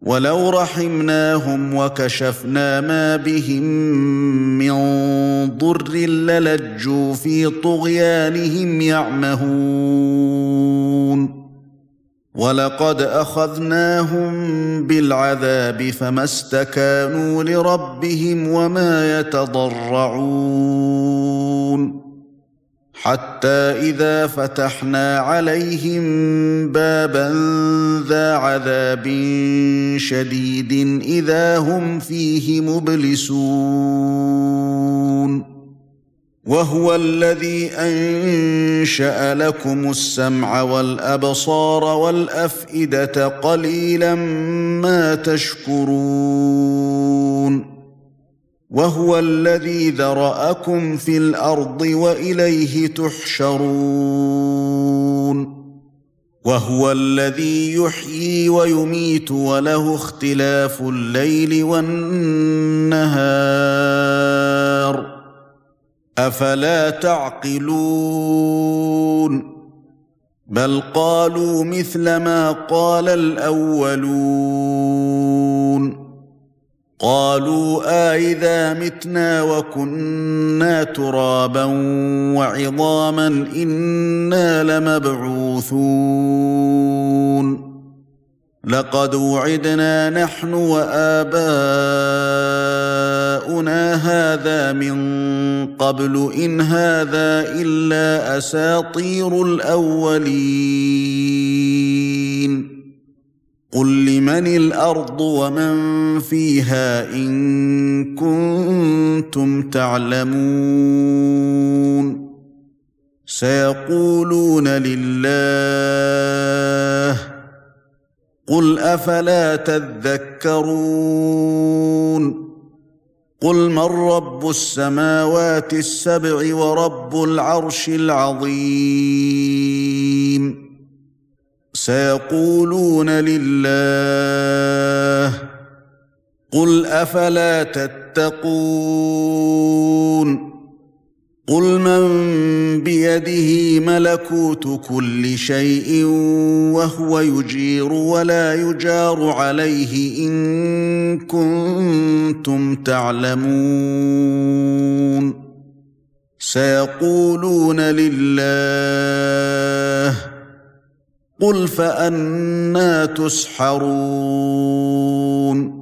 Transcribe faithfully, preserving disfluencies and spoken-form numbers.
ولو رحمناهم وكشفنا ما بهم من ضر للجوا في طغيانهم يعمهون ولقد أخذناهم بالعذاب فما استكانوا لربهم وما يتضرعون حتى إذا فتحنا عليهم بابا ذا عذاب شديد إذا هم فيه مبلسون وهو الذي أنشأ لكم السمع والأبصار والأفئدة قليلا ما تشكرون وهو الذي ذرأكم في الأرض وإليه تحشرون وهو الذي يحيي ويميت وله اختلاف الليل والنهار أفلا تعقلون بل قالوا مثل ما قال الأولون قالوا آئذا متنا وكنا ترابا وعظاما إنا لمبعوثون لقد وعدنا نحن وآباؤنا هذا من قبل إن هذا إلا أساطير الأولين قل لمن الأرض ومن فيها إن كنتم تعلمون سيقولون لله قل أفلا تذكرون قل من رب السماوات السبع ورب العرش العظيم سيقولون لله قل أفلا تتقون قل من بيده ملكوت كل شيء وهو يجير ولا يجار عليه إن كنتم تعلمون سيقولون لله قل فأنى تسحرون